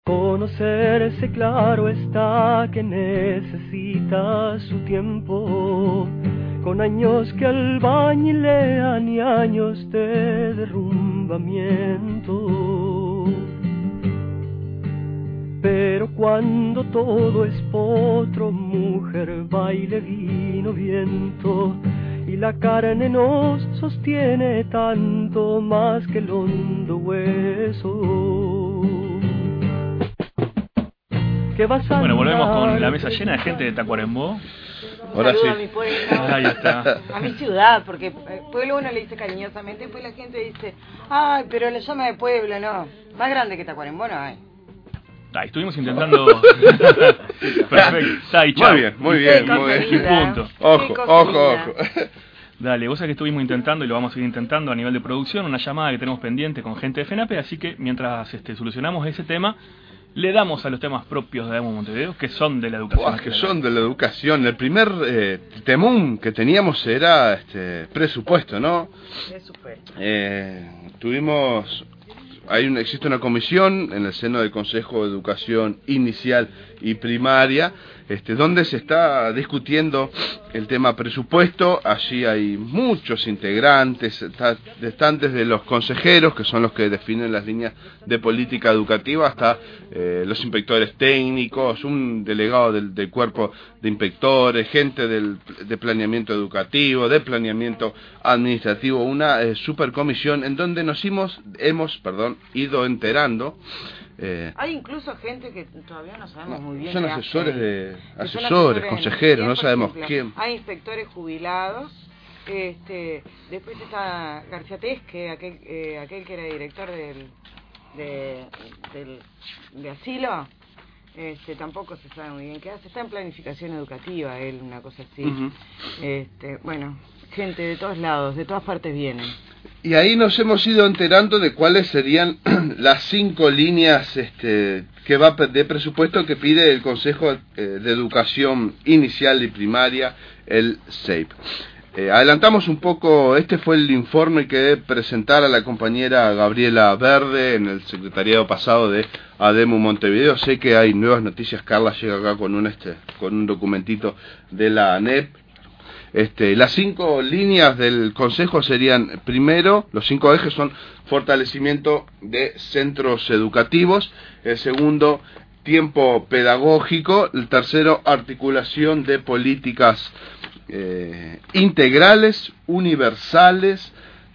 Conocerse, claro está que necesita su tiempo, con años que albañilean y años de derrumbamiento. Pero cuando todo es potro, mujer, baile, vino, viento, y la carne nos sostiene tanto más que el hondo hueso. Bueno, volvemos con la mesa llena de gente de Tacuarembó. Ahora sí. A mi pueblo, Ahí está. a mi ciudad, porque pueblo uno le dice cariñosamente, después la gente dice, ay, pero le llama de pueblo, no. Más grande que Tacuarembó no hay. Ahí estuvimos intentando. Perfecto. Ahí, chao. Muy bien. Y punto. Ojo. Dale, vos sabés que estuvimos intentando y lo vamos a seguir intentando a nivel de producción, una llamada que tenemos pendiente con gente de FENAPE, así que mientras solucionamos ese tema, le damos a los temas propios de ADEMU Montevideo, que son de la educación. Que son de la educación. El primer temón que teníamos era presupuesto, ¿no? Presupuesto. Existe una comisión en el seno del Consejo de Educación Inicial y Primaria, donde se está discutiendo el tema presupuesto. Allí hay muchos integrantes, están desde los consejeros, que son los que definen las líneas de política educativa, hasta los inspectores técnicos, un delegado del cuerpo de inspectores, gente de planeamiento educativo, de planeamiento administrativo, una supercomisión en donde nos hemos ido enterando. Hay incluso gente que todavía no sabemos muy bien. Son qué asesores, hacen. consejeros, no sabemos ejemplo, quién. Hay inspectores jubilados. Después está García Tesque, aquel que era director de asilo. Tampoco se sabe muy bien qué hace. Está en planificación educativa él, una cosa así. Uh-huh. Bueno, gente de todos lados, de todas partes vienen. Y ahí nos hemos ido enterando de cuáles serían las 5 líneas que va de presupuesto que pide el Consejo de Educación Inicial y Primaria, el CEIP. Adelantamos un poco, este fue el informe que presentara la compañera Gabriela Verde en el secretariado pasado de ADEMU Montevideo. Sé que hay nuevas noticias. Carla llega acá con un documentito de la ANEP. Las 5 líneas del Consejo serían: primero, los 5 ejes son fortalecimiento de centros educativos; el segundo, tiempo pedagógico; el tercero, articulación de políticas integrales, universales,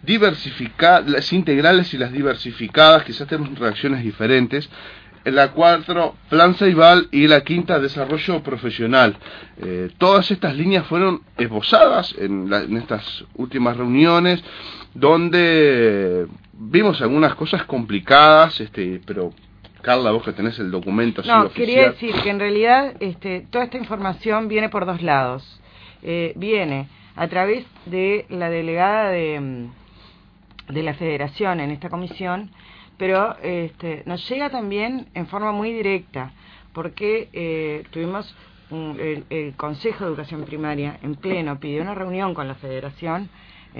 las integrales y las diversificadas, quizás tenemos reacciones diferentes; la 4, plan Ceibal; y la 5, desarrollo profesional. Todas estas líneas fueron esbozadas en estas últimas reuniones, donde vimos algunas cosas complicadas, pero Carla, vos que tenés el documento así oficial. Quería decir que en realidad toda esta información viene por dos lados. Viene a través de la delegada de la Federación en esta comisión, pero nos llega también en forma muy directa, porque tuvimos el Consejo de Educación Primaria en pleno, pidió una reunión con la Federación,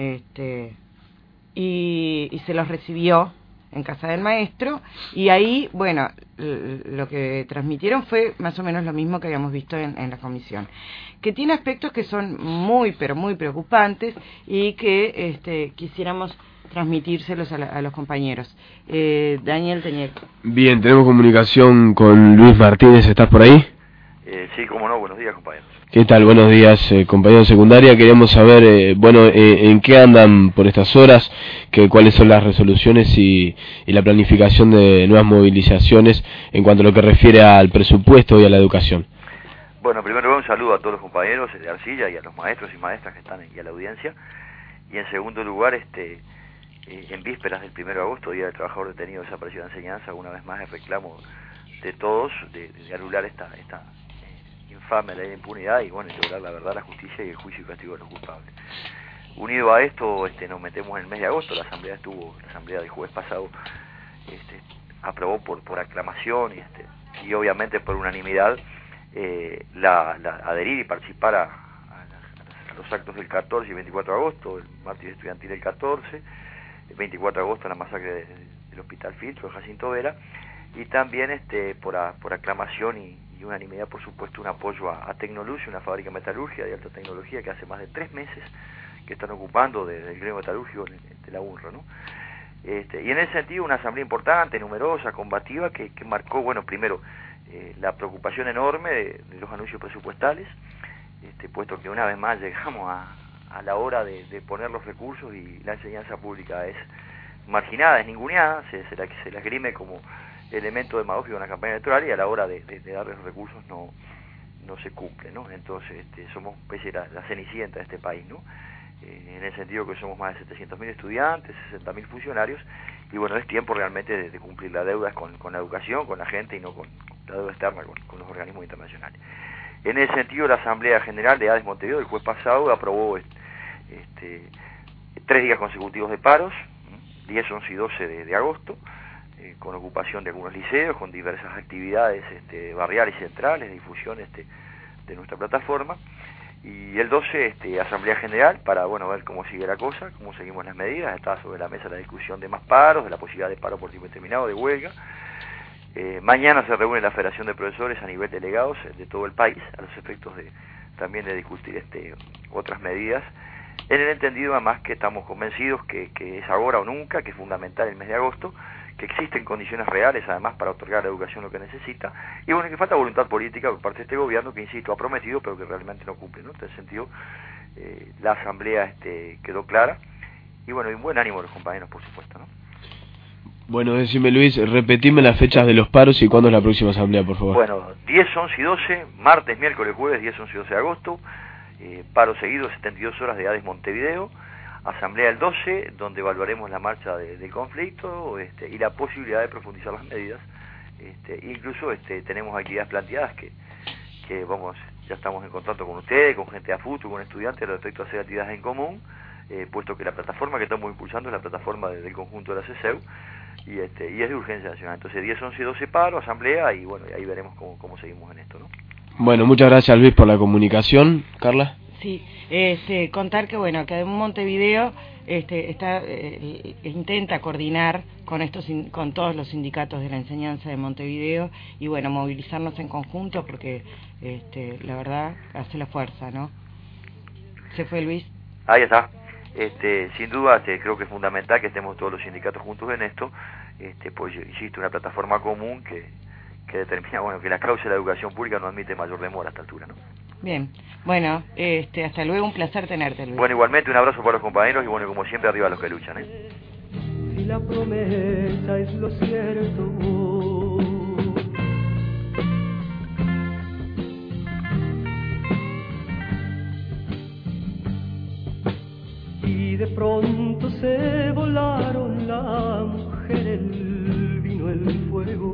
y se los recibió en casa del maestro, y ahí, bueno, lo que transmitieron fue más o menos lo mismo que habíamos visto en la comisión, que tiene aspectos que son muy, pero muy preocupantes, y que quisiéramos transmitírselos a los compañeros. Daniel Teñec. Bien, tenemos comunicación con Luis Martínez, ¿estás por ahí? Sí, cómo no, buenos días, compañeros. ¿Qué tal? Buenos días, compañeros de secundaria. Queríamos saber, en qué andan por estas horas, cuáles son las resoluciones y la planificación de nuevas movilizaciones en cuanto a lo que refiere al presupuesto y a la educación. Bueno, primero un saludo a todos los compañeros de Arcilla y a los maestros y maestras que están y a la audiencia. Y en segundo lugar, en vísperas del 1 de agosto, Día del Trabajador Detenido Desaparecido de Enseñanza, una vez más el reclamo de todos de anular esta infame ley de impunidad y, bueno, lograr la verdad, la justicia y el juicio y castigo de los culpables. Unido a esto, nos metemos en el mes de agosto. La asamblea del jueves pasado aprobó por aclamación y obviamente por unanimidad adherir y participar a los actos del 14 y 24 de agosto, el martes estudiantil del 14, el 24 de agosto la masacre del Hospital Filtro, de Jacinto Vera, y también por aclamación y unanimidad, por supuesto, un apoyo a Tecnoluz, una fábrica de metalurgia de alta tecnología que hace más de 3 meses que están ocupando del gremio metalúrgico de la UNRWA, ¿no? Y en ese sentido una asamblea importante, numerosa, combativa, que marcó, bueno, primero la preocupación enorme de los anuncios presupuestales, puesto que una vez más llegamos a la hora de poner los recursos y la enseñanza pública es marginada, es ninguneada, se la esgrime como elemento demagógico en la campaña electoral, y a la hora de darle los recursos no se cumple, ¿no? Entonces somos especie de la cenicienta de este país, ¿no? En el sentido que somos más de 700.000 estudiantes, 60.000 funcionarios, y bueno, es tiempo realmente de cumplir la deuda con la educación, con la gente, y no con la deuda externa con los organismos internacionales. En ese sentido, la Asamblea General de ADES Montevideo el jueves pasado aprobó 3 días consecutivos de paros, 10, 11 y 12 de agosto, con ocupación de algunos liceos, con diversas actividades barriales y centrales, de difusión de nuestra plataforma. Y el 12, Asamblea General, para ver cómo sigue la cosa, cómo seguimos las medidas. Está sobre la mesa la discusión de más paros, de la posibilidad de paro por tiempo determinado, de huelga. Mañana se reúne la Federación de Profesores a nivel delegados de todo el país, a los efectos también de discutir otras medidas, en el entendido además que estamos convencidos que es ahora o nunca, que es fundamental el mes de agosto, que existen condiciones reales además para otorgar a la educación lo que necesita, y bueno, que falta voluntad política por parte de este gobierno que, insisto, ha prometido pero que realmente no cumple, ¿no? En ese sentido, la asamblea quedó clara, y bueno, y un buen ánimo de los compañeros, por supuesto, ¿no? Bueno, decime, Luis, repetime las fechas de los paros y cuándo es la próxima asamblea, por favor. Bueno, 10, 11 y 12, martes, miércoles, jueves, 10, 11 y 12 de agosto, paro seguido, 72 horas de ADES Montevideo. Asamblea el 12, donde evaluaremos la marcha del conflicto y la posibilidad de profundizar las medidas. Incluso tenemos actividades planteadas que ya estamos en contacto con ustedes, con gente de AFUTU, con estudiantes respecto a hacer actividades en común, puesto que la plataforma que estamos impulsando es la plataforma del conjunto de la CESEU, y es de urgencia nacional. Entonces 10, 11 y 12 paro, asamblea, y bueno, y ahí veremos cómo seguimos en esto, ¿no? Bueno, muchas gracias, Luis, por la comunicación. Carla. Sí, contar que bueno, que Montevideo intenta coordinar con todos los sindicatos de la enseñanza de Montevideo, y bueno, movilizarnos en conjunto porque la verdad hace la fuerza, ¿no? ¿Se fue Luis? Ahí está. Sin duda creo que es fundamental que estemos todos los sindicatos juntos en esto, pues insisto, una plataforma común que determina, bueno, que la causa de la educación pública no admite mayor demora a esta altura, ¿no? Bien, bueno, hasta luego, un placer tenerte, Luis. Bueno, igualmente un abrazo para los compañeros, y bueno, como siempre, arriba los que luchan, Si la promesa es lo cierto, y de pronto se volaron la mujer, el vino, el fuego,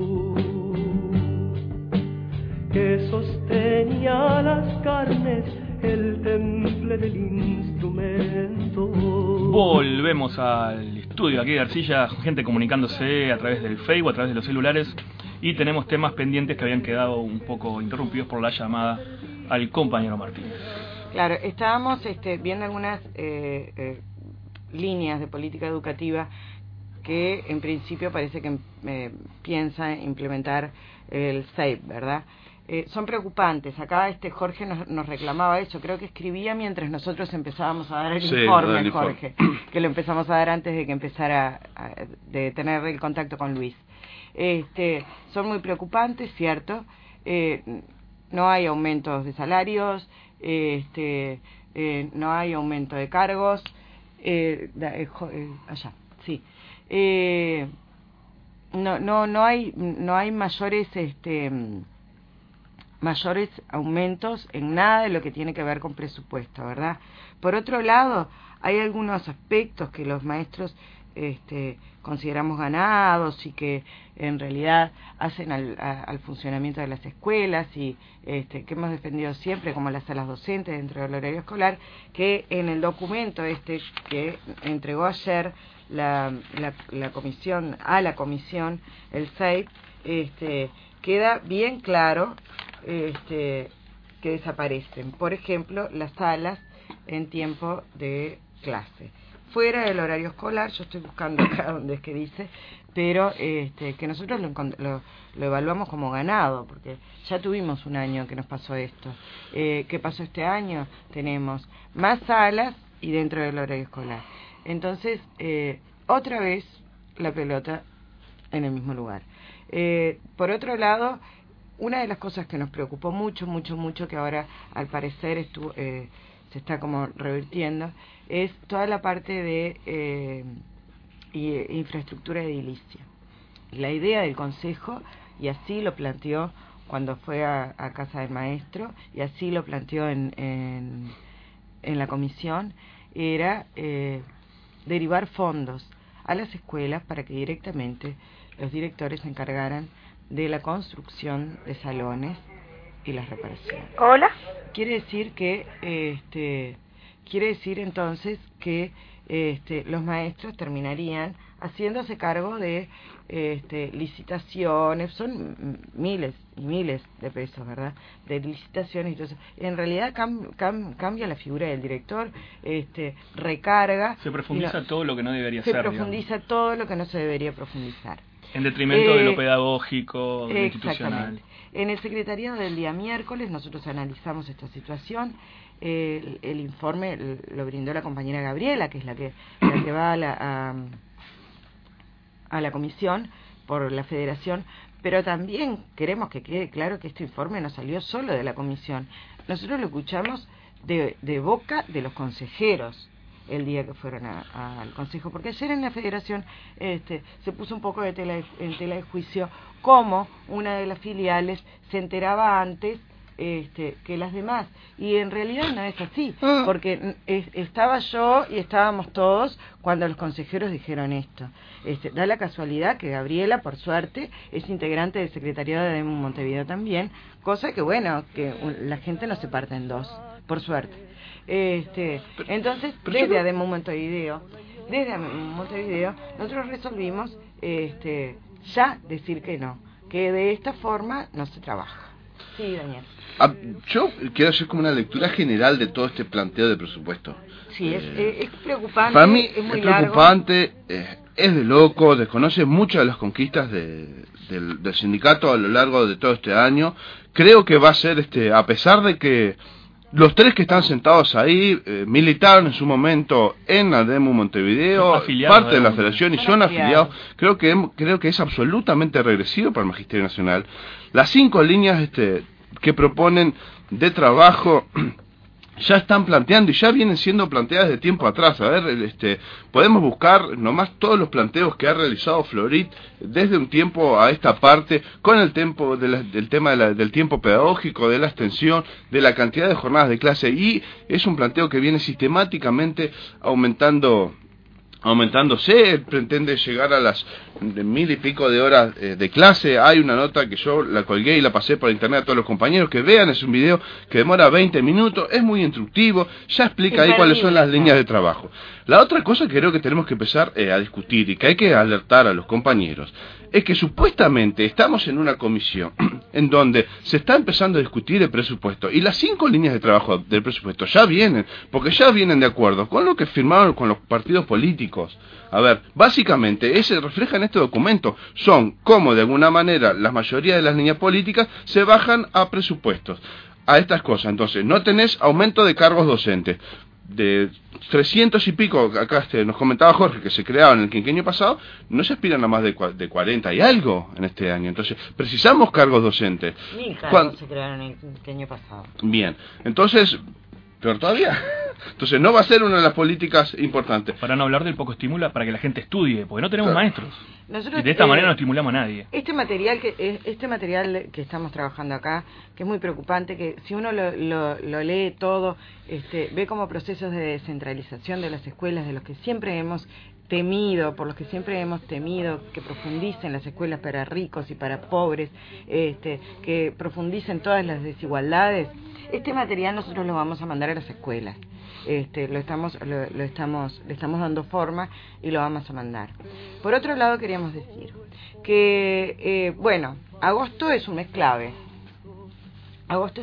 que sostenía las carnes, el temple del instrumento. Volvemos al estudio aquí de Arcilla, gente comunicándose a través del Facebook, a través de los celulares, y tenemos temas pendientes que habían quedado un poco interrumpidos por la llamada al compañero Martínez. Claro, estábamos viendo algunas líneas de política educativa que en principio parece que piensa implementar el SAFE, ¿verdad? Son preocupantes. Acá Jorge nos reclamaba eso, creo que escribía mientras nosotros empezábamos a dar el informe, Jorge, que lo empezamos a dar antes de que empezara de tener el contacto con Luis. Son muy preocupantes, ¿cierto? No hay aumentos de salarios, no hay aumento de cargos, allá, sí. No hay mayores aumentos en nada de lo que tiene que ver con presupuesto, ¿verdad? Por otro lado, hay algunos aspectos que los maestros consideramos ganados y que en realidad hacen al funcionamiento de las escuelas y que hemos defendido siempre, como las salas docentes dentro del horario escolar, que en el documento que entregó ayer la comisión a la comisión, el SAFE, queda bien claro que desaparecen, por ejemplo, las salas en tiempo de clase. fuera del horario escolar. Yo estoy buscando acá donde es que dice, pero que nosotros lo evaluamos como ganado, porque ya tuvimos un año que nos pasó esto. ¿Qué pasó este año? Tenemos más salas y dentro del horario escolar. Entonces, otra vez la pelota en el mismo lugar. Por otro lado, una de las cosas que nos preocupó mucho, que ahora al parecer se está como revirtiendo, es toda la parte de infraestructura edilicia. La idea del Consejo, y así lo planteó cuando fue a Casa del Maestro, y así lo planteó en la comisión, era derivar fondos a las escuelas para que directamente los directores se encargaran de la construcción de salones y las reparaciones. Hola. Quiere decir entonces que los maestros terminarían haciéndose cargo de licitaciones, son miles y miles de pesos, ¿verdad?, de licitaciones y todo eso. En realidad cambia la figura del director, recarga. Se profundiza todo lo que no debería se ser. Se profundiza todo lo que no se debería profundizar. En detrimento de lo pedagógico, de lo institucional. En el secretariado del día miércoles nosotros analizamos esta situación. El informe lo brindó la compañera Gabriela, que es la que va a la comisión por la federación, pero también queremos que quede claro que este informe no salió solo de la comisión. Nosotros lo escuchamos de boca de los consejeros el día que fueron al consejo, porque ayer en la federación se puso un poco en tela de juicio cómo una de las filiales se enteraba antes que las demás, y en realidad no es así, porque estaba yo y estábamos todos cuando los consejeros dijeron esto. Da la casualidad que Gabriela, por suerte, es integrante del secretariado de Ademo Montevideo también, cosa que bueno, que la gente no se parte en dos, por suerte. Entonces, desde Ademo Montevideo, nosotros resolvimos ya decir que no, que de esta forma no se trabaja. Sí, Daniel. Yo quiero hacer como una lectura general de todo este planteo de presupuesto. Sí, es preocupante. Para mí es muy preocupante, es de loco, desconoce muchas de las conquistas del sindicato a lo largo de todo este año. Creo que va a ser, a pesar de que los tres que están sentados ahí militaron en su momento en Ademo Montevideo, parte de la federación, y son afiliados. Creo que es absolutamente regresivo para el Magisterio Nacional. Las 5 líneas que proponen de trabajo ya están planteando y ya vienen siendo planteadas de tiempo atrás. A ver, podemos buscar nomás todos los planteos que ha realizado Florit desde un tiempo a esta parte, con el tiempo del tema del tiempo pedagógico, de la extensión, de la cantidad de jornadas de clase, y es un planteo que viene sistemáticamente aumentándose. Pretende llegar a las 1000 y pico de horas de clase. Hay una nota que yo la colgué y la pasé por internet a todos los compañeros que vean. Es un video que demora 20 minutos, es muy instructivo, ya explica ahí cuáles son las líneas de trabajo. La otra cosa que creo que tenemos que empezar a discutir, y que hay que alertar a los compañeros, es que supuestamente estamos en una comisión en donde se está empezando a discutir el presupuesto, y las 5 líneas de trabajo del presupuesto ya vienen, porque ya vienen de acuerdo con lo que firmaron con los partidos políticos. A ver, básicamente, se refleja en este documento, son cómo de alguna manera la mayoría de las líneas políticas se bajan a presupuestos, a estas cosas. Entonces, no tenés aumento de cargos docentes, de 300 y pico, acá nos comentaba Jorge, que se creaban en el quinquenio pasado, no se aspiran a más de 40 y algo en este año. Entonces, precisamos cargos docentes. 1000 cargos se crearon en el quinquenio pasado. Bien, entonces, peor todavía. Entonces, no va a ser una de las políticas importantes. Para no hablar del poco estímulo para que la gente estudie, porque no tenemos maestros. Nosotros, y de esta manera no estimulamos a nadie. Este material que estamos trabajando acá, que es muy preocupante, que si uno lo lee todo, ve como procesos de descentralización de las escuelas, de los que siempre hemos temido, que profundicen las escuelas para ricos y para pobres, que profundicen todas las desigualdades. Este material nosotros lo vamos a mandar a las escuelas. Le estamos dando forma y lo vamos a mandar. Por otro lado, queríamos decir que, agosto es un mes clave.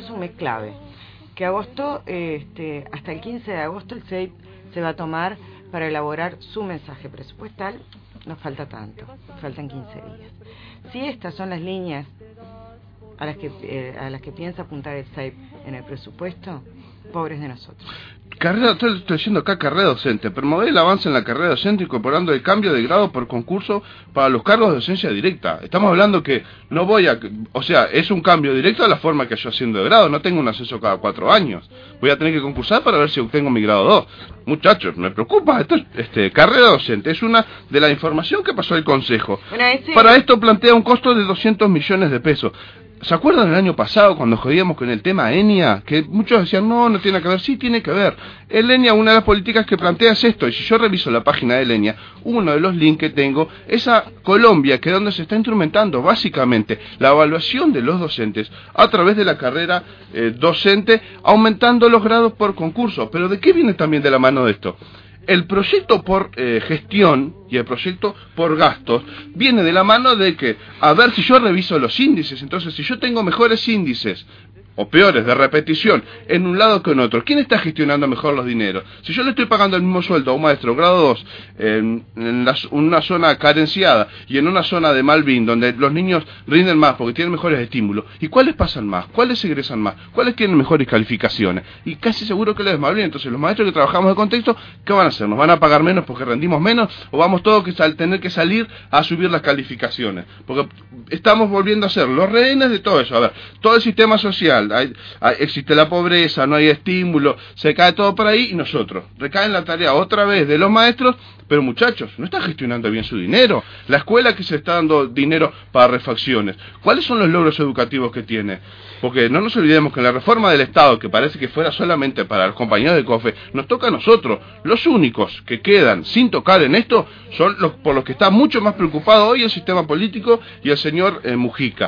Que agosto, hasta el 15 de agosto, el CEIP se va a tomar para elaborar su mensaje presupuestal, nos falta tanto, faltan 15 días. Si estas son las líneas a las que piensa apuntar el SAIP en el presupuesto, pobres de nosotros. Estoy diciendo acá carrera docente, promover el avance en la carrera docente incorporando el cambio de grado por concurso para los cargos de docencia directa. Estamos hablando que no voy a... O sea, es un cambio directo a la forma que yo haciendo de grado, no tengo un ascenso cada 4 años. Voy a tener que concursar para ver si obtengo mi grado 2. Muchachos, me preocupa. Carrera docente es una de la información que pasó el Consejo. Para esto plantea un costo de 200 millones de pesos. ¿Se acuerdan el año pasado cuando jodíamos con el tema ENIA? Que muchos decían, no tiene que ver. Sí, tiene que ver. El ENIA, una de las políticas que plantea es esto. Y si yo reviso la página del ENIA, uno de los links que tengo es a Colombia, que es donde se está instrumentando básicamente la evaluación de los docentes a través de la carrera docente, aumentando los grados por concurso. ¿Pero de qué viene también de la mano de esto? El proyecto por gestión y el proyecto por gastos viene de la mano de que, a ver si yo reviso los índices, entonces si yo tengo mejores índices o peores de repetición en un lado que en otro, ¿quién está gestionando mejor los dineros? Si yo le estoy pagando el mismo sueldo a un maestro grado 2 en una zona carenciada y en una zona de Malvin donde los niños rinden más porque tienen mejores estímulos, ¿y cuáles pasan más? ¿Cuáles egresan más? ¿Cuáles tienen mejores calificaciones? Y casi seguro que les es Malvin. Entonces los maestros que trabajamos de contexto, ¿qué van a hacer? ¿Nos van a pagar menos porque rendimos menos? ¿O vamos todos tener que salir a subir las calificaciones? Porque estamos volviendo a ser los rehenes de todo eso. A ver, todo el sistema social, existe la pobreza, no hay estímulo, se cae todo por ahí y nosotros, recae en la tarea otra vez de los maestros, pero muchachos, no está gestionando bien su dinero. La escuela que se está dando dinero para refacciones, ¿cuáles son los logros educativos que tiene? Porque no nos olvidemos que la reforma del Estado, que parece que fuera solamente para los compañeros de COFE, nos toca a nosotros. Los únicos que quedan sin tocar en esto son los por los que está mucho más preocupado hoy el sistema político y el señor Mujica.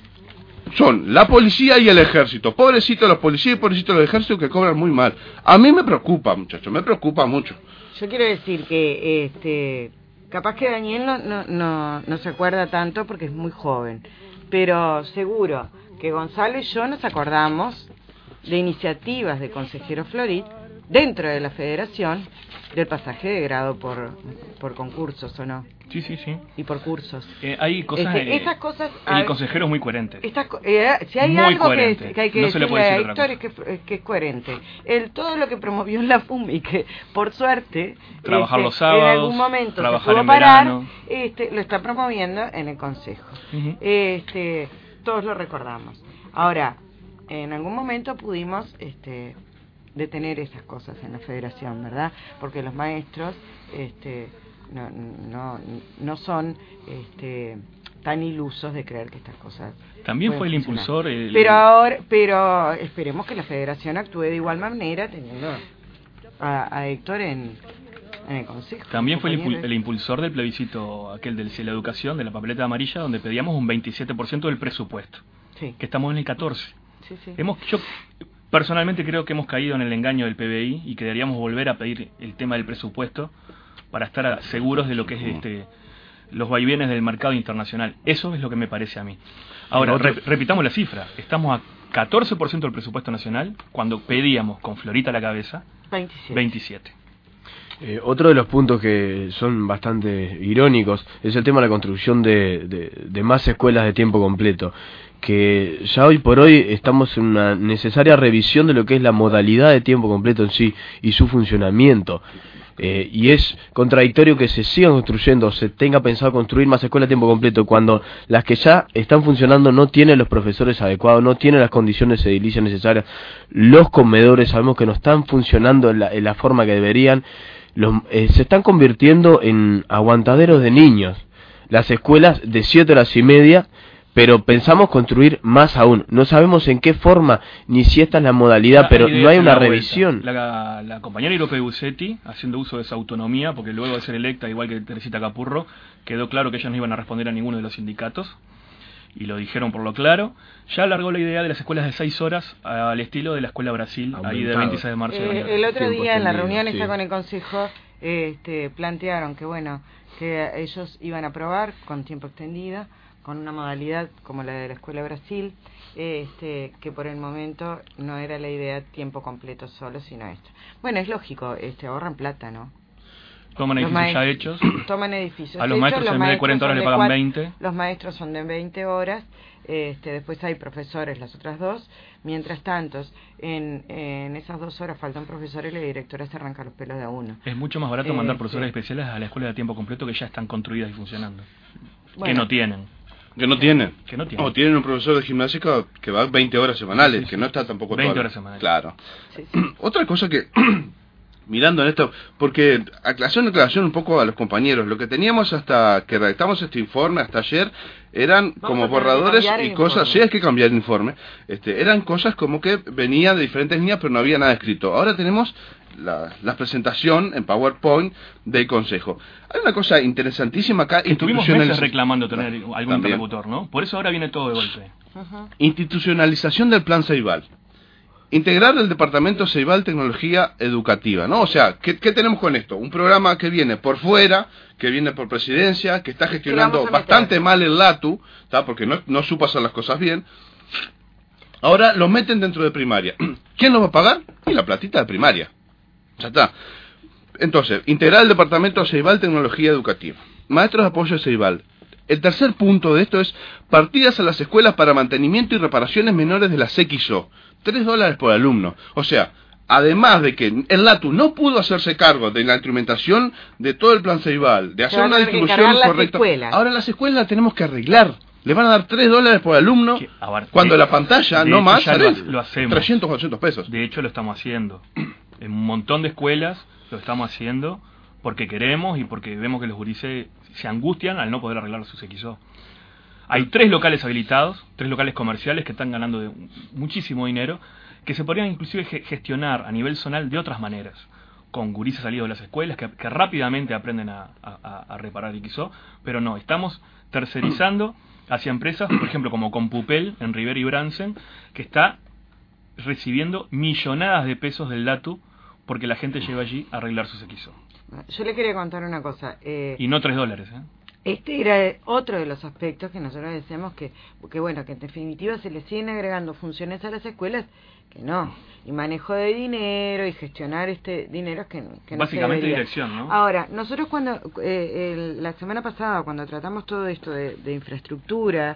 Son la policía y el ejército. Pobrecitos los policías y pobrecitos los ejércitos que cobran muy mal. A mí me preocupa, muchachos, me preocupa mucho. Yo quiero decir que capaz que Daniel no se acuerda tanto porque es muy joven, pero seguro que Gonzalo y yo nos acordamos de iniciativas de consejero Florit dentro de la federación del pasaje de grado por concursos, ¿o no? Sí. Y por cursos. Hay cosas... Estas cosas... El consejero es muy coherente. Si hay muy algo coherente. que hay que no se le puede decirle decir a Héctor es que es coherente. Todo lo que promovió en la FUMI, que por suerte... Trabajar los sábados, en algún momento trabajar se pudo en parar, verano. Lo está promoviendo en el Consejo. Uh-huh. Todos lo recordamos. Ahora, en algún momento pudimos... detener esas cosas en la federación, ¿verdad? Porque los maestros no son tan ilusos de creer que estas cosas también fue el impulsor pero esperemos que la federación actúe de igual manera teniendo a Héctor en el consejo. También fue el impulsor del plebiscito aquel de la educación, de la papeleta amarilla, donde pedíamos un 27% del presupuesto, sí. Que estamos en el 14%. Sí. Yo personalmente creo que hemos caído en el engaño del PBI y que deberíamos volver a pedir el tema del presupuesto para estar seguros de lo que es los vaivenes del mercado internacional. Eso es lo que me parece a mí. Ahora, repitamos la cifra. Estamos a 14% del presupuesto nacional cuando pedíamos, con Florita a la cabeza, 27. Otro de los puntos que son bastante irónicos es el tema de la construcción de más escuelas de tiempo completo, que ya hoy por hoy estamos en una necesaria revisión de lo que es la modalidad de tiempo completo en sí y su funcionamiento. Y es contradictorio que se sigan construyendo, se tenga pensado construir más escuelas de tiempo completo cuando las que ya están funcionando no tienen los profesores adecuados, no tienen las condiciones edilicias necesarias, los comedores sabemos que no están funcionando en la forma que deberían, se están convirtiendo en aguantaderos de niños, las escuelas de 7 horas y media, pero pensamos construir más aún. No sabemos en qué forma, ni si esta es la modalidad, pero no hay una revisión. La compañera Irope Bucetti, haciendo uso de esa autonomía, porque luego de ser electa, igual que Teresita Capurro, quedó claro que ellos no iban a responder a ninguno de los sindicatos, y lo dijeron por lo claro, ya alargó la idea de las escuelas de 6 horas al estilo de la Escuela Brasil, ahí de 26 de marzo. El otro día en la reunión esta con el Consejo, plantearon que ellos iban a probar con tiempo extendido, con una modalidad como la de la Escuela Brasil, que por el momento no era la idea tiempo completo solo, sino esto. Bueno, es lógico, ahorran plata, ¿no? Toman edificios ya hechos. Toman edificios A los maestros en vez de 40 horas le pagan 20. Los maestros son de 20 horas. Después hay profesores las otras 2. Mientras tanto, en esas 2 horas faltan profesores y la directora se arranca los pelos de a uno. Es mucho más barato mandar profesores especiales a la escuela de tiempo completo que ya están construidas y funcionando. Bueno, que no tienen. Que no tienen. O tienen un profesor de gimnástica que va 20 horas semanales, Sí, que no está tampoco 20 horas semanales. Claro. Sí. Otra cosa que, mirando en esto, porque aclaración un poco a los compañeros, lo que teníamos hasta que redactamos este informe, hasta ayer, eran como borradores y cosas, sí hay que cambiar el informe, eran cosas como que venían de diferentes líneas pero no había nada escrito. Ahora tenemos la presentación en PowerPoint del Consejo. Hay una cosa interesantísima acá. Estuvimos meses reclamando tener algún interlocutor, ¿no? Por eso ahora viene todo de golpe. Institucionalización del Plan Ceibal. Integrar el Departamento Ceibal Tecnología Educativa, ¿no? O sea, ¿qué tenemos con esto? Un programa que viene por fuera, que viene por presidencia, que está gestionando bastante mal el LATU, ¿tá? Porque no supo hacer las cosas bien. Ahora lo meten dentro de primaria. ¿Quién lo va a pagar? Y la platita de primaria. Ya está. Entonces, integrar el Departamento Ceibal Tecnología Educativa. Maestros de apoyo de Ceibal. El tercer punto de esto es partidas a las escuelas para mantenimiento y reparaciones menores de la XO. $3 por alumno. O sea, además de que el LATU no pudo hacerse cargo de la instrumentación de todo el plan Ceibal, de hacer una distribución correcta, ahora las escuelas las tenemos que arreglar. Le van a dar $3 por alumno, cuando la pantalla, no más, lo hacemos. 300 o 400 pesos. De hecho, lo estamos haciendo. En un montón de escuelas lo estamos haciendo porque queremos y porque vemos que los gurises se angustian al no poder arreglar sus XO. Hay 3 locales habilitados, 3 locales comerciales que están ganando muchísimo dinero, que se podrían inclusive gestionar a nivel zonal de otras maneras, con gurises salidos de las escuelas que rápidamente aprenden a reparar XO, pero no, estamos tercerizando hacia empresas, por ejemplo, como Compupel en Rivera y Bransen, que está recibiendo millonadas de pesos del LATU porque la gente lleva allí a arreglar sus XO. Yo le quería contar una cosa. Y no $3, Este era otro de los aspectos que nosotros decíamos que bueno, que en definitiva se le siguen agregando funciones a las escuelas que no, y manejo de dinero y gestionar dinero que no básicamente dirección, ¿no? Ahora, nosotros cuando la semana pasada cuando tratamos todo esto de infraestructura,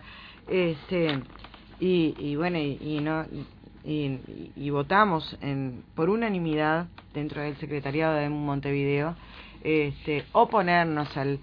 y votamos por unanimidad dentro del secretariado de Montevideo oponernos al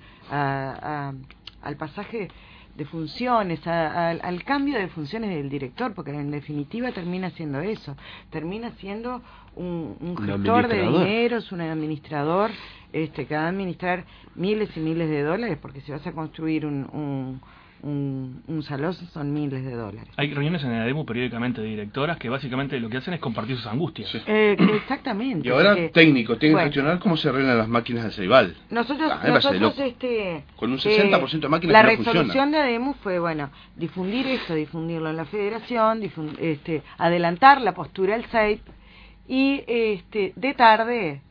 pasaje de funciones, al cambio de funciones del director, porque en definitiva termina siendo eso, termina siendo un gestor de dineros, un administrador que va a administrar miles y miles de dólares, porque si vas a construir un salón son miles de dólares. Hay reuniones en el ADEMU periódicamente de directoras que básicamente lo que hacen es compartir sus angustias. Sí. Exactamente. Y ahora técnico, tienen que gestionar cómo se arreglan las máquinas de Ceibal. Nosotros con un 60% de máquinas la que no resolución funcionan. de ADEMU fue, difundir esto, difundirlo en la federación, adelantar la postura del CEIP, y de tarde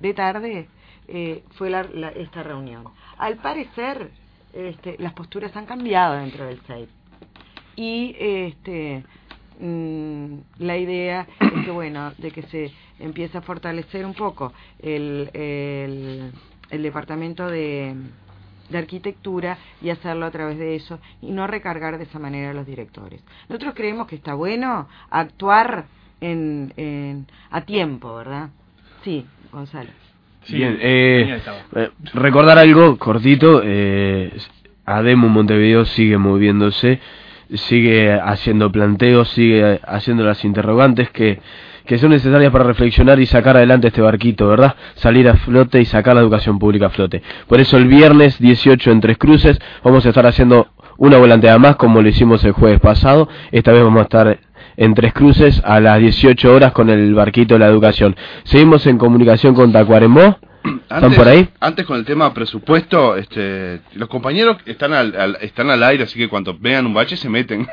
fue esta reunión. Al parecer las posturas han cambiado dentro del CEIP y la idea es que de que se empiece a fortalecer un poco el departamento de arquitectura y hacerlo a través de eso y no recargar de esa manera a los directores. Nosotros creemos que está bueno actuar a tiempo, ¿verdad? Sí, Gonzalo. Sí, bien, recordar algo cortito, ADEMU Montevideo sigue moviéndose, sigue haciendo planteos, sigue haciendo las interrogantes que son necesarias para reflexionar y sacar adelante este barquito, ¿verdad? Salir a flote y sacar la educación pública a flote. Por eso el viernes 18 en Tres Cruces vamos a estar haciendo una volanteada más como lo hicimos el jueves pasado. Esta vez vamos a estar en Tres Cruces a las 18 horas con el barquito de la educación. Seguimos en comunicación con Tacuarembó. ¿Están por ahí? Antes con el tema presupuesto, los compañeros están al aire, así que cuando vean un bache se meten.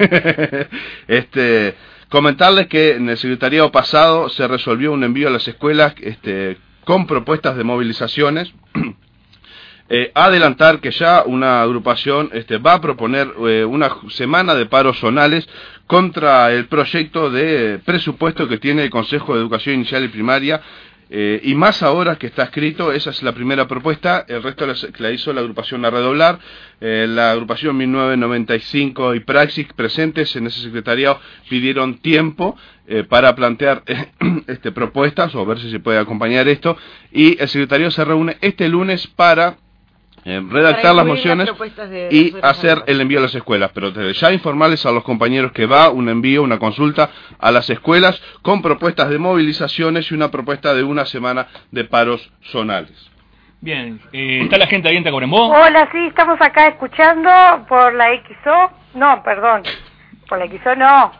Comentarles que en el secretariado pasado se resolvió un envío a las escuelas con propuestas de movilizaciones. Adelantar que ya una agrupación va a proponer una semana de paros zonales contra el proyecto de presupuesto que tiene el Consejo de Educación Inicial y Primaria, y más ahora que está escrito. Esa es la primera propuesta. El resto la hizo la agrupación A Redoblar, la agrupación 1995 y Praxis, presentes en ese secretariado, pidieron tiempo para plantear propuestas o ver si se puede acompañar esto, y el secretariado se reúne este lunes para redactar las mociones y hacer el envío a las escuelas. Pero desde ya informarles a los compañeros que va un envío, una consulta a las escuelas con propuestas de movilizaciones y una propuesta de una semana de paros zonales. Bien, ¿está la gente ahí en Tacuarembó? Hola, sí, estamos acá escuchando por la XO, no, perdón, por la XO no,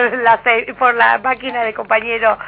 por la máquina del compañero,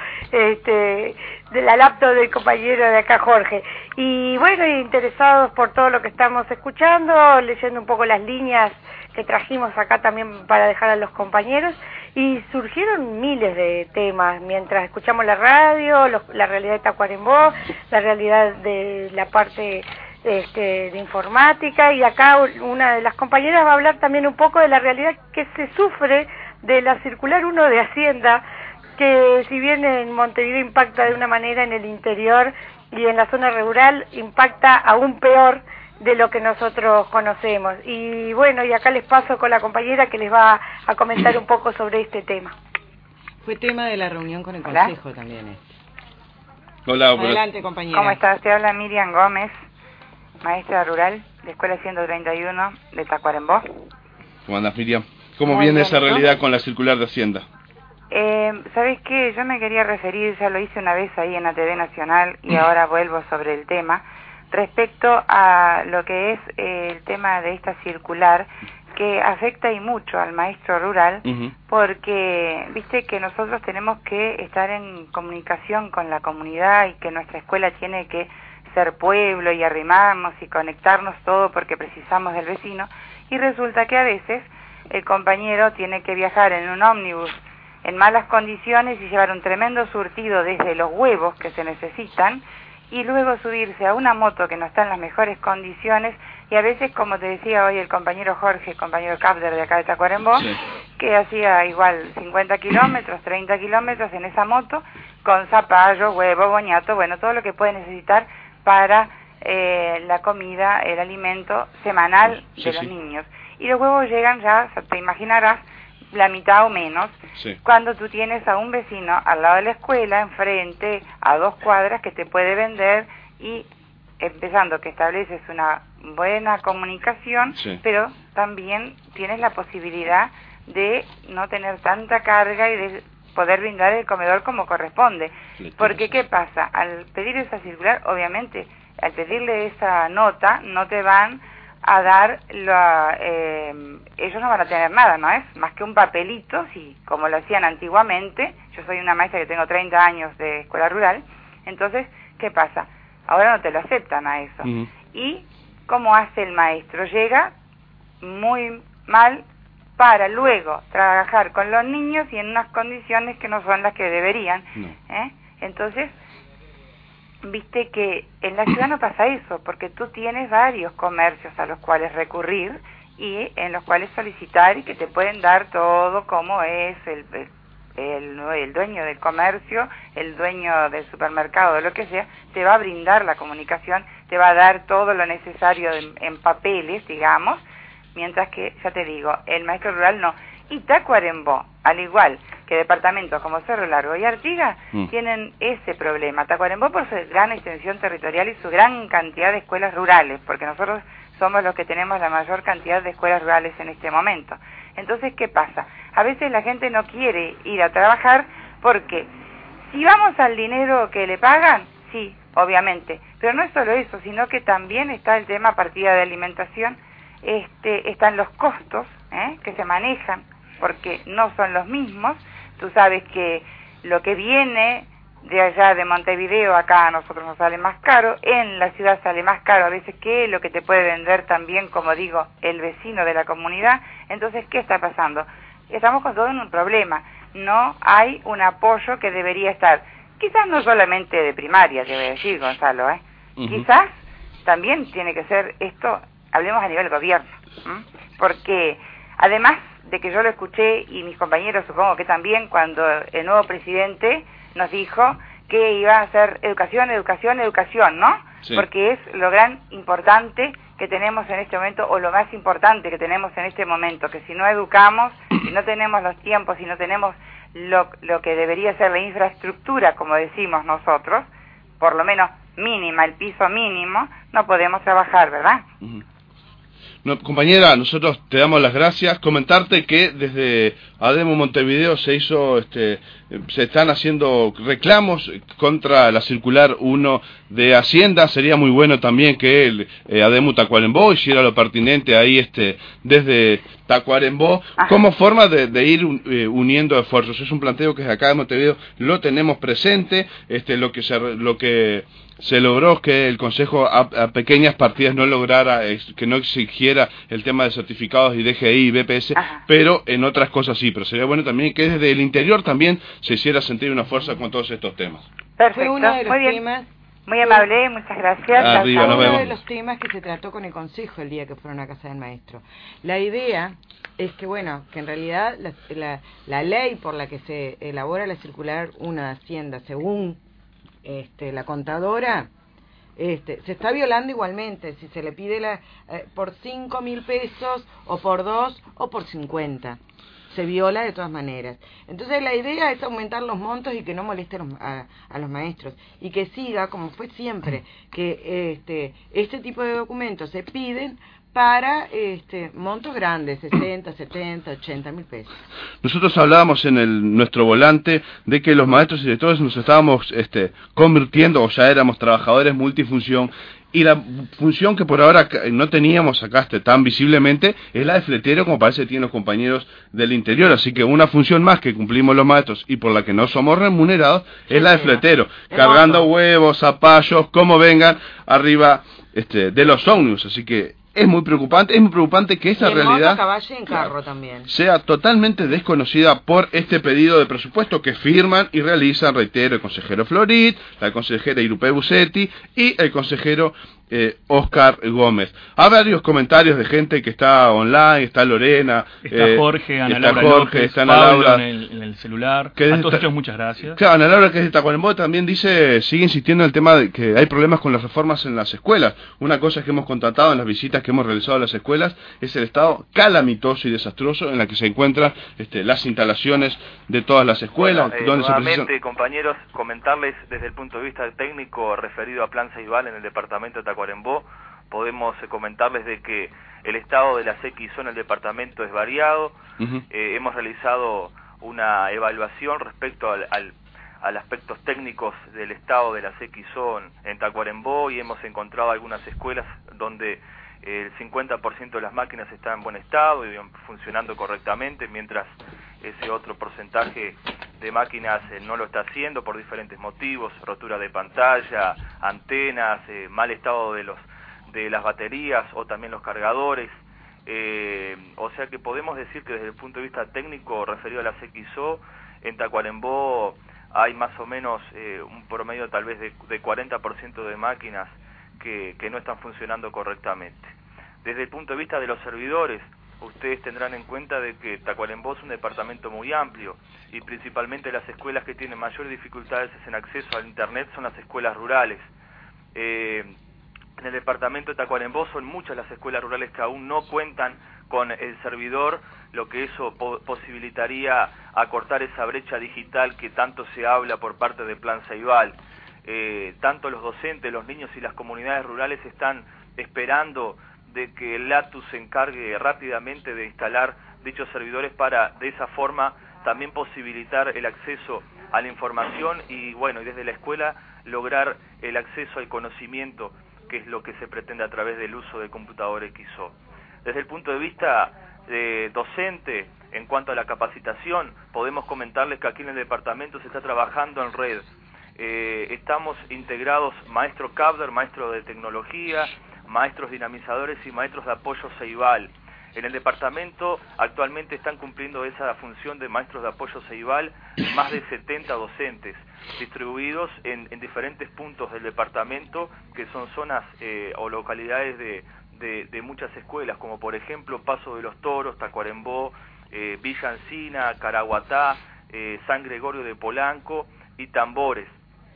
de la laptop del compañero de acá, Jorge. Y bueno, interesados por todo lo que estamos escuchando, leyendo un poco las líneas que trajimos acá también para dejar a los compañeros, y surgieron miles de temas mientras escuchamos la radio, la realidad de Tacuarembó, la realidad de la parte de informática, y acá una de las compañeras va a hablar también un poco de la realidad que se sufre de la circular 1 de Hacienda, que si bien en Montevideo impacta de una manera, en el interior y en la zona rural impacta aún peor de lo que nosotros conocemos. Y bueno, y acá les paso con la compañera que les va a comentar un poco sobre este tema. Fue tema de la reunión con el Consejo también. Hola, adelante, compañera. ¿Cómo estás? Te habla Miriam Gómez, maestra rural de Escuela 131 de Tacuarembó. ¿Cómo andas, Miriam? ¿Cómo viene esa realidad con la circular de Hacienda? ¿Sabes qué? Yo me quería referir, ya lo hice una vez ahí en la TV Nacional y ahora vuelvo sobre el tema, respecto a lo que es el tema de esta circular, que afecta y mucho al maestro rural, porque viste que nosotros tenemos que estar en comunicación con la comunidad y que nuestra escuela tiene que ser pueblo y arrimarnos y conectarnos todo porque precisamos del vecino, y resulta que a veces el compañero tiene que viajar en un ómnibus en malas condiciones y llevar un tremendo surtido desde los huevos que se necesitan, y luego subirse a una moto que no está en las mejores condiciones, y a veces, como te decía hoy el compañero Jorge, compañero Capder de acá de Tacuarembó, que hacía igual 50 kilómetros, 30 kilómetros en esa moto, con zapallo, huevo, boñato, bueno, todo lo que puede necesitar para la comida, el alimento semanal de los niños. Y los huevos llegan ya, te imaginarás, la mitad o menos, cuando tú tienes a un vecino al lado de la escuela, enfrente, a 2 cuadras, que te puede vender, y empezando que estableces una buena comunicación, pero también tienes la posibilidad de no tener tanta carga y de poder brindar el comedor como corresponde. Porque ¿qué pasa? Al pedir esa circular, obviamente, al pedirle esa nota, no te van a dar ellos no van a tener nada, ¿no es? Más que un papelito, sí, como lo hacían antiguamente. Yo soy una maestra que tengo 30 años de escuela rural, entonces, ¿qué pasa? Ahora no te lo aceptan a eso. ¿Y cómo hace el maestro? Llega muy mal para luego trabajar con los niños y en unas condiciones que no son las que deberían. Entonces, viste que en la ciudad no pasa eso, porque tú tienes varios comercios a los cuales recurrir y en los cuales solicitar, y que te pueden dar todo como es el dueño del comercio, el dueño del supermercado, lo que sea, te va a brindar la comunicación, te va a dar todo lo necesario en papeles, digamos, mientras que, ya te digo, el maestro rural no. Y Tacuarembó, al igual que departamentos como Cerro Largo y Artigas, tienen ese problema. Tacuarembó por su gran extensión territorial y su gran cantidad de escuelas rurales, porque nosotros somos los que tenemos la mayor cantidad de escuelas rurales en este momento. Entonces, ¿qué pasa? A veces la gente no quiere ir a trabajar porque si vamos al dinero que le pagan, sí, obviamente, pero no es solo eso, sino que también está el tema partida de alimentación, están los costos que se manejan, porque no son los mismos. Tú sabes que lo que viene de allá de Montevideo acá a nosotros nos sale más caro, en la ciudad sale más caro a veces que lo que te puede vender también, como digo, el vecino de la comunidad. Entonces, ¿qué está pasando? Estamos con todo en un problema, no hay un apoyo que debería estar, quizás no solamente de primaria, te voy a decir, Gonzalo, quizás también tiene que ser esto, hablemos a nivel gobierno, porque además de que yo lo escuché, y mis compañeros supongo que también, cuando el nuevo presidente nos dijo que iba a ser educación, educación, educación, ¿no? Sí. Porque es lo gran importante que tenemos en este momento, o lo más importante que tenemos en este momento, que si no educamos, si no tenemos los tiempos, si no tenemos lo que debería ser la infraestructura, como decimos nosotros, por lo menos mínima, el piso mínimo, no podemos trabajar, ¿verdad? No, compañera, nosotros te damos las gracias. Comentarte que desde ADEMO Montevideo se están haciendo reclamos contra la circular 1 de Hacienda. Sería muy bueno también que el ADEMO Tacuarembó hiciera lo pertinente ahí desde Tacuarembó, como forma de ir uniendo esfuerzos. Es un planteo que desde acá de Montevideo lo tenemos presente. Lo que se logró que el Consejo a pequeñas partidas no lograra, que no exigiera el tema de certificados y DGI y BPS, pero en otras cosas sí. Pero sería bueno también que desde el interior también se hiciera sentir una fuerza con todos estos temas. Perfecto, Fue uno de los muy bien. temas, Muy amable, muchas gracias. Arriba, nos uno vemos. de los temas que se trató con el Consejo el día que fueron a Casa del Maestro. La idea es que, bueno, que en realidad la ley por la que se elabora la circular 1 de Hacienda, según la contadora, se está violando igualmente, si se le pide por 5.000 pesos, o por 2, o por 50. Se viola de todas maneras. Entonces la idea es aumentar los montos y que no moleste a los maestros, y que siga, como fue siempre, que este tipo de documentos se piden para montos grandes, 60, 70, 80.000 pesos. Nosotros hablábamos en nuestro volante de que los maestros y directores nos estábamos convirtiendo, o ya éramos trabajadores multifunción, y la función que por ahora no teníamos acá tan visiblemente es la de fletero, como parece que tienen los compañeros del interior. Así que una función más que cumplimos los maestros y por la que no somos remunerados es la de fletero, cargando huevos, zapallos, como vengan arriba de los ómnibus. Así que es muy preocupante que esa realidad En carro también sea totalmente desconocida por este pedido de presupuesto que firman y realizan, reitero, el consejero Florit, la consejera Irupé Bucetti y el consejero Oscar Gómez. Hay varios comentarios de gente que está online, está Lorena, está Jorge, Ana Laura López, está Ana Pablo Laura en el celular. Que a todos ellos muchas gracias. Claro, Ana Laura, que es de Tacuarembó, también sigue insistiendo en el tema de que hay problemas con las reformas en las escuelas. Una cosa que hemos constatado en las visitas que hemos realizado a las escuelas es el estado calamitoso y desastroso en la que se encuentran las instalaciones de todas las escuelas. Bueno, donde nuevamente, compañeros, comentarles desde el punto de vista técnico referido a Plan Ceibal en el departamento de Tacuarembó, podemos comentarles de que el estado de la XO en el departamento es variado. Hemos realizado una evaluación respecto al aspectos técnicos del estado de la XO en Tacuarembó, y hemos encontrado algunas escuelas donde el 50% de las máquinas están en buen estado y funcionando correctamente, mientras ese otro porcentaje de máquinas no lo está haciendo por diferentes motivos: rotura de pantalla, antenas, mal estado de las baterías o también los cargadores. O sea que podemos decir que desde el punto de vista técnico referido a la XO, en Tacuarembó hay más o menos un promedio tal vez de 40% de máquinas que no están funcionando correctamente. Desde el punto de vista de los servidores, ustedes tendrán en cuenta de que Tacuarembó es un departamento muy amplio, y principalmente las escuelas que tienen mayores dificultades en acceso al internet son las escuelas rurales. En el departamento de Tacuarembó son muchas las escuelas rurales que aún no cuentan con el servidor, lo que eso posibilitaría acortar esa brecha digital que tanto se habla por parte del Plan Ceibal. Tanto los docentes, los niños y las comunidades rurales están esperando de que el LATU se encargue rápidamente de instalar dichos servidores para de esa forma también posibilitar el acceso a la información y bueno, y desde la escuela lograr el acceso al conocimiento, que es lo que se pretende a través del uso de computadores XO. Desde el punto de vista docente, en cuanto a la capacitación, podemos comentarles que aquí en el departamento se está trabajando en red. Estamos integrados maestro CAPDER, maestro de tecnología, maestros dinamizadores y maestros de apoyo Ceibal. En el departamento actualmente están cumpliendo esa función de maestros de apoyo Ceibal más de 70 docentes, distribuidos en diferentes puntos del departamento, que son zonas o localidades de muchas escuelas, como por ejemplo Paso de los Toros, Tacuarembó, Villa Encina, Caraguatá, San Gregorio de Polanco y Tambores.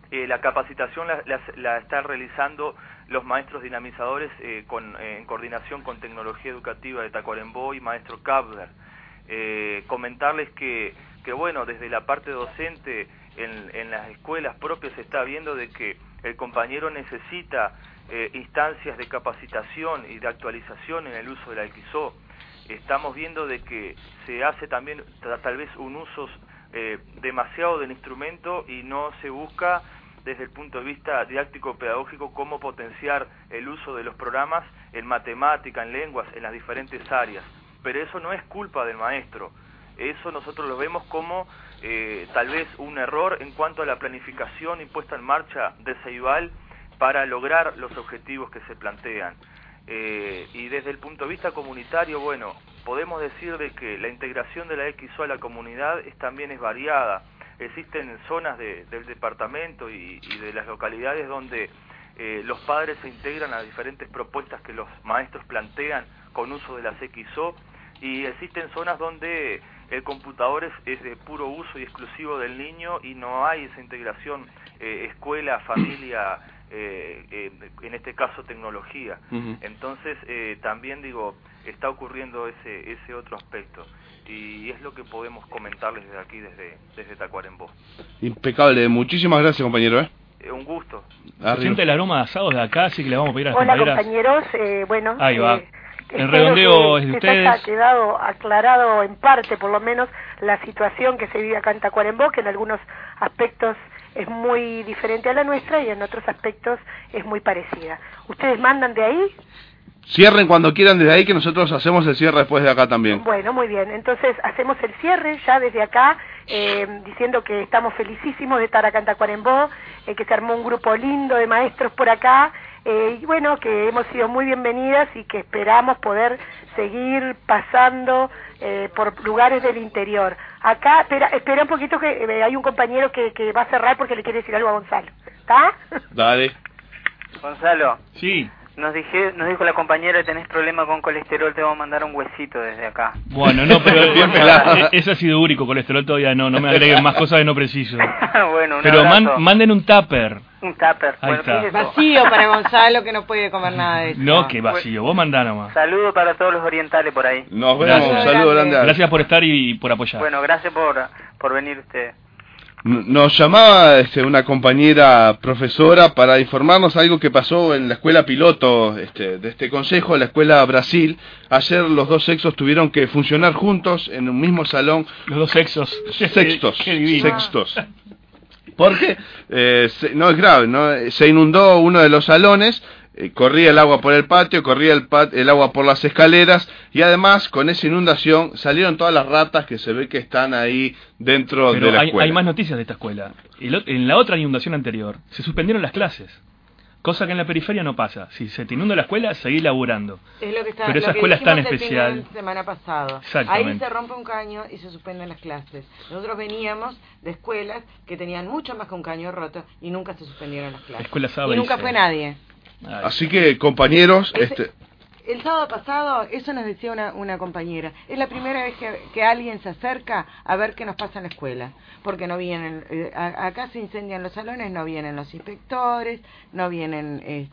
La capacitación la están realizando los maestros dinamizadores en coordinación con Tecnología Educativa de Tacuarembó y maestro Kabler. Comentarles que bueno, desde la parte docente en las escuelas propias se está viendo de que el compañero necesita instancias de capacitación y de actualización en el uso del Alquizó. Estamos viendo de que se hace también tal vez un uso demasiado del instrumento y no se busca desde el punto de vista didáctico-pedagógico cómo potenciar el uso de los programas en matemática, en lenguas, en las diferentes áreas. Pero eso no es culpa del maestro. Eso nosotros lo vemos como tal vez un error en cuanto a la planificación y puesta en marcha de Ceibal para lograr los objetivos que se plantean. Y desde el punto de vista comunitario, bueno, podemos decir de que la integración de la XO a la comunidad también es variada. Existen zonas del departamento y de las localidades donde los padres se integran a diferentes propuestas que los maestros plantean con uso de las XO, y existen zonas donde el computador es de puro uso y exclusivo del niño y no hay esa integración escuela, familia, en este caso tecnología. Entonces también digo, está ocurriendo ese otro aspecto y es lo que podemos comentarles desde aquí, desde Tacuarembó. Impecable, muchísimas gracias, compañero. Un gusto. Se siente el aroma de asados de acá, así que le vamos a pedir a las Hola, compañeras. compañeros, bueno, Ahí va. El redondeo es de ustedes. Ha quedado aclarado en parte, por lo menos, la situación que se vive acá en Tacuarembó, que en algunos aspectos es muy diferente a la nuestra y en otros aspectos es muy parecida. ¿Ustedes mandan de ahí? Cierren cuando quieran desde ahí, que nosotros hacemos el cierre después de acá también. Bueno, muy bien. Entonces hacemos el cierre ya desde acá, diciendo que estamos felicísimos de estar acá en Tacuarembó, que se armó un grupo lindo de maestros por acá, y bueno, que hemos sido muy bienvenidas y que esperamos poder seguir pasando por lugares del interior. Acá, espera un poquito, que hay un compañero que va a cerrar porque le quiere decir algo a Gonzalo. ¿Está? Dale. Gonzalo. Sí. Nos dijo la compañera que tenés problema con colesterol, te vamos a mandar un huesito desde acá. Bueno, no, pero ese ha sido úrico, colesterol todavía no me agreguen más cosas que no preciso. Bueno, pero manden un tupper. Un tupper. Ahí bueno, está. ¿qué es Vacío para Gonzalo, que no puede comer nada de eso. No, que vacío, vos mandá nomás. Saludo para todos los orientales por ahí. Nos vemos, un saludo grande. Gracias por estar y por apoyar. Bueno, gracias por venir usted. Nos llamaba una compañera profesora para informarnos algo que pasó en la escuela piloto de este consejo, la escuela Brasil. Ayer los dos sexos tuvieron que funcionar juntos en un mismo salón. Los dos sexos. Sextos. Porque no es grave, ¿no? Se inundó uno de los salones. Corría el agua por el patio, corría el agua por las escaleras, y además con esa inundación salieron todas las ratas que se ve que están ahí dentro de la escuela. Hay más noticias de esta escuela. En la otra inundación anterior se suspendieron las clases, cosa que en la periferia no pasa. Si se te inunda la escuela, seguís laburando. Es lo que está, pero esa escuela es tan especial. La semana pasada. Exactamente. Ahí se rompe un caño y se suspenden las clases. Nosotros veníamos de escuelas que tenían mucho más que un caño roto y nunca se suspendieron las clases. Y nunca fue nadie. Así que, compañeros, el sábado pasado, eso nos decía una compañera, es la primera vez que alguien se acerca a ver qué nos pasa en la escuela, porque no vienen, acá se incendian los salones, no vienen los inspectores, no vienen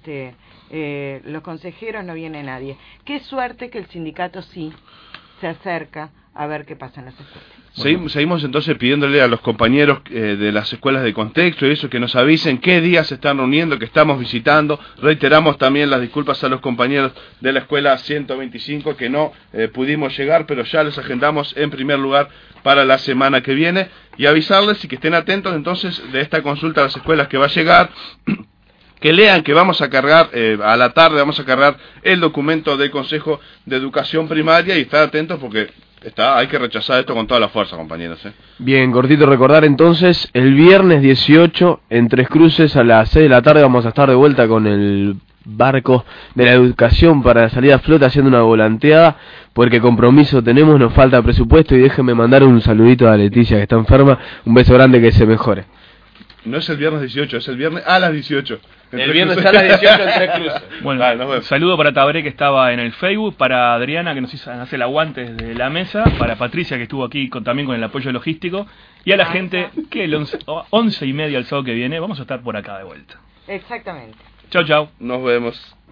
los consejeros, no viene nadie. Qué suerte que el sindicato sí se acerca a ver qué pasa en las escuelas. Seguimos entonces pidiéndole a los compañeros de las escuelas de contexto y eso, que nos avisen qué días se están reuniendo, que estamos visitando. Reiteramos también las disculpas a los compañeros de la escuela 125 que no pudimos llegar, pero ya los agendamos en primer lugar para la semana que viene, y avisarles y que estén atentos entonces de esta consulta a las escuelas que va a llegar. Que lean que vamos a cargar, a la tarde vamos a cargar el documento del Consejo de Educación Primaria, y estar atentos porque hay que rechazar esto con toda la fuerza, compañeros. Bien, cortito recordar entonces, el viernes 18 en Tres Cruces a las 6 de la tarde vamos a estar de vuelta con el barco de la educación para salir a flota haciendo una volanteada, porque compromiso tenemos, nos falta presupuesto, y déjenme mandar un saludito a Leticia que está enferma, un beso grande, que se mejore. No es el viernes 18, es el viernes a las 18. El viernes a las 18 en Tres Cruces. Bueno, Vale, nos vemos. saludo para Tabaré, que estaba en el Facebook, para Adriana, que nos hace el aguante desde la mesa, para Patricia, que estuvo aquí también con el apoyo logístico, y a la gente que el 11:30 el sábado que viene vamos a estar por acá de vuelta. Exactamente. Chau, chau. Nos vemos.